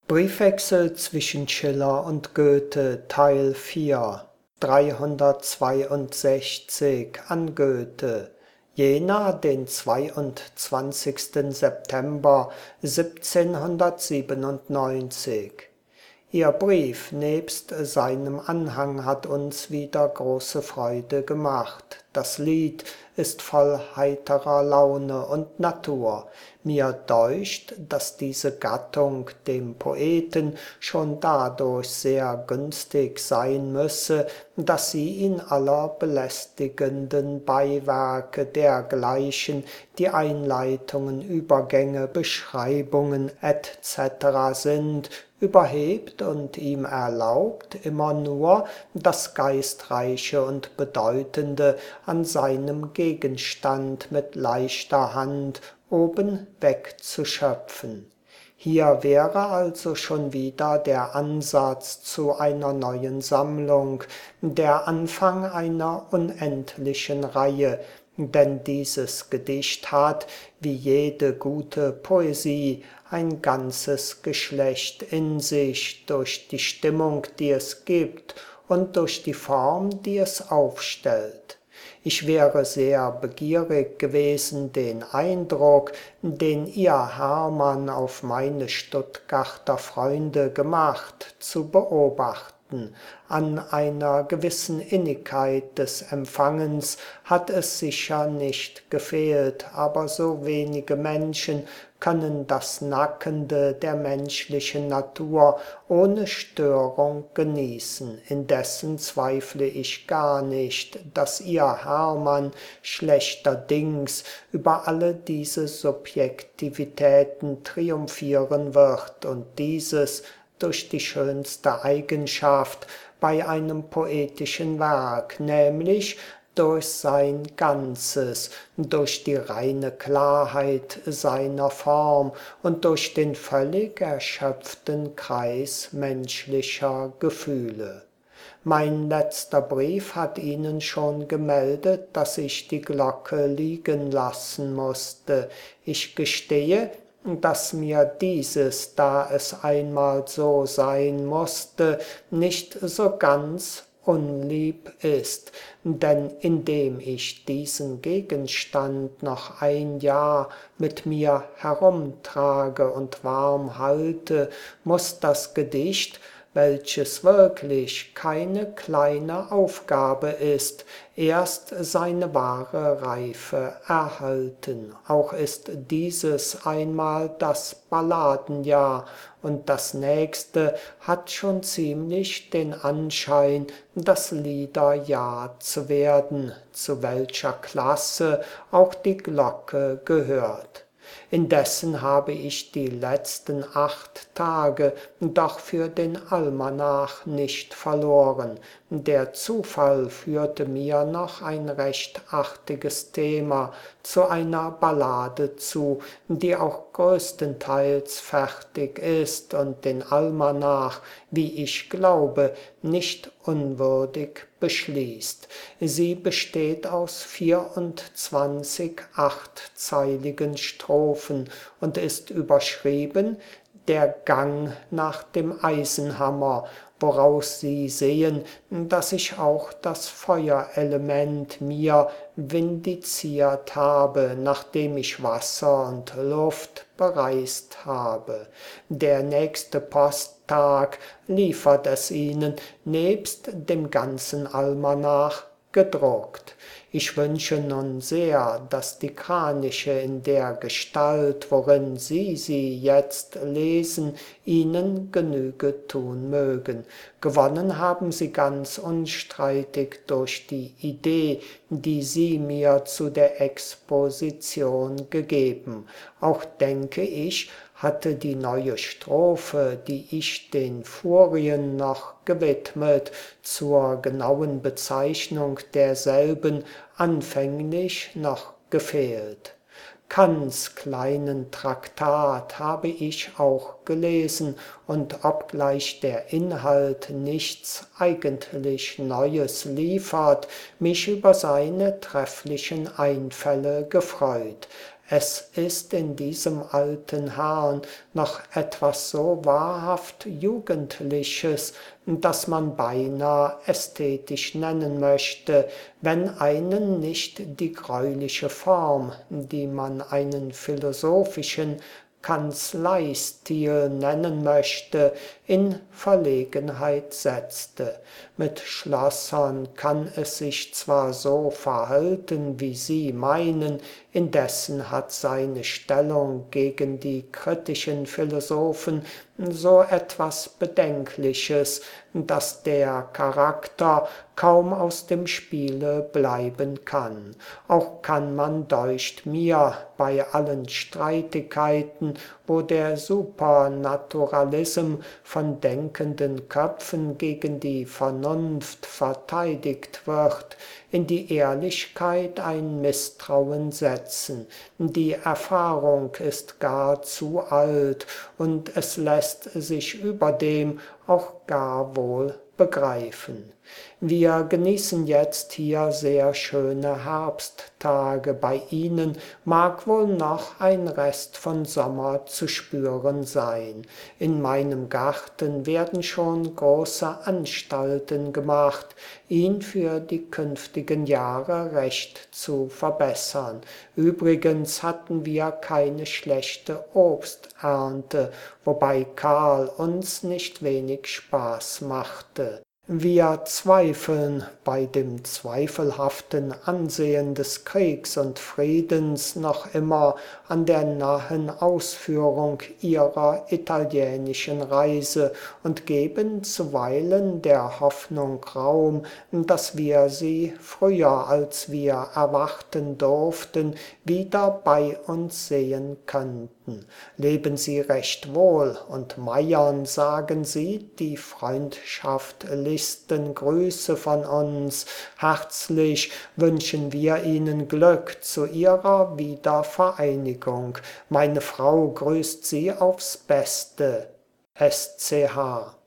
Briefwechsel zwischen Schiller und Goethe, Teil 4, 362 an Goethe, Jena, den 22. September 1797. Ihr Brief nebst seinem Anhang hat uns wieder große Freude gemacht. Das Lied ist voll heiterer Laune und Natur. Mir deucht, dass diese Gattung dem Poeten schon dadurch sehr günstig sein müsse, dass sie ihn aller belästigenden Beiwerke dergleichen, die Einleitungen, Übergänge, Beschreibungen etc. sind, überhebt und ihm erlaubt, immer nur das Geistreiche und Bedeutende an seinem Gegenstand mit leichter Hand oben wegzuschöpfen. Hier wäre also schon wieder der Ansatz zu einer neuen Sammlung, der Anfang einer unendlichen Reihe, denn dieses Gedicht hat, wie jede gute Poesie, ein ganzes Geschlecht in sich, durch die Stimmung, die es gibt, und durch die Form, die es aufstellt. Ich wäre sehr begierig gewesen, den Eindruck, den ihr Hermann auf meine Stuttgarter Freunde gemacht, zu beobachten. An einer gewissen Innigkeit des Empfangens hat es sicher nicht gefehlt, aber so wenige Menschen können das Nackende der menschlichen Natur ohne Störung genießen. Indessen zweifle ich gar nicht, dass ihr Hermann schlechterdings über alle diese Subjektivitäten triumphieren wird und dieses durch die schönste Eigenschaft bei einem poetischen Werk, nämlich durch sein Ganzes, durch die reine Klarheit seiner Form und durch den völlig erschöpften Kreis menschlicher Gefühle. Mein letzter Brief hat Ihnen schon gemeldet, dass ich die Glocke liegen lassen musste. Ich gestehe, dass mir dieses, da es einmal so sein musste, nicht so ganz unlieb ist, denn indem ich diesen Gegenstand noch ein Jahr mit mir herumtrage und warm halte, muß das Gedicht, welches wirklich keine kleine Aufgabe ist, erst seine wahre Reife erhalten. Auch ist dieses einmal das Balladenjahr, und das nächste hat schon ziemlich den Anschein, das Liederjahr zu werden, zu welcher Klasse auch die Glocke gehört. Indessen habe ich die letzten 8 Tage doch für den Almanach nicht verloren. Der Zufall führte mir noch ein recht artiges Thema zu einer Ballade zu, die auch größtenteils fertig ist und den Almanach, wie ich glaube, nicht unwürdig beschließt. Sie besteht aus 24 achtzeiligen Strophen und ist überschrieben Der Gang nach dem Eisenhammer, woraus Sie sehen, dass ich auch das Feuerelement mir vindiziert habe, nachdem ich Wasser und Luft bereist habe. Der nächste Posttag liefert es Ihnen nebst dem ganzen Almanach gedruckt. Ich wünsche nun sehr, dass die Kraniche in der Gestalt, worin Sie jetzt lesen, Ihnen Genüge tun mögen. Gewonnen haben sie ganz unstreitig durch die Idee, die Sie mir zu der Exposition gegeben. Auch denke ich, hatte die neue Strophe, die ich den Furien noch gewidmet, zur genauen Bezeichnung derselben anfänglich noch gefehlt. Kants kleinen Traktat habe ich auch gelesen, und obgleich der Inhalt nichts eigentlich Neues liefert, mich über seine trefflichen Einfälle gefreut. Es ist in diesem alten Herrn noch etwas so wahrhaft Jugendliches, das man beinah ästhetisch nennen möchte, wenn einen nicht die greuliche Form, die man einen philosophischen Kanzleistil nennen möchte, in Verlegenheit setzte. Mit Schlossern kann es sich zwar so verhalten, wie Sie meinen, indessen hat seine Stellung gegen die kritischen Philosophen so etwas Bedenkliches, dass der Charakter kaum aus dem Spiele bleiben kann. Auch kann man, deucht mir, bei allen Streitigkeiten, wo der Supernaturalism von denkenden Köpfen gegen die Vernunft verteidigt wird, in die Ehrlichkeit ein Misstrauen setzen. Die Erfahrung ist gar zu alt und es lässt sich überdem auch gar wohl begreifen. Wir genießen jetzt hier sehr schöne Herbsttage. Bei Ihnen mag wohl noch ein Rest von Sommer zu spüren sein. In meinem Garten werden schon große Anstalten gemacht, ihn für die künftigen Jahre recht zu verbessern. Übrigens hatten wir keine schlechte Obsternte, wobei Karl uns nicht wenig Spaß machte. Wir zweifeln bei dem zweifelhaften Ansehen des Kriegs und Friedens noch immer an der nahen Ausführung Ihrer italienischen Reise und geben zuweilen der Hoffnung Raum, dass wir Sie früher, als wir erwarten durften, wieder bei uns sehen könnten. Leben Sie recht wohl und meiern, sagen Sie, die Freundschaft Grüße von uns. Herzlich wünschen wir Ihnen Glück zu Ihrer Wiedervereinigung. Meine Frau grüßt Sie aufs Beste. SCH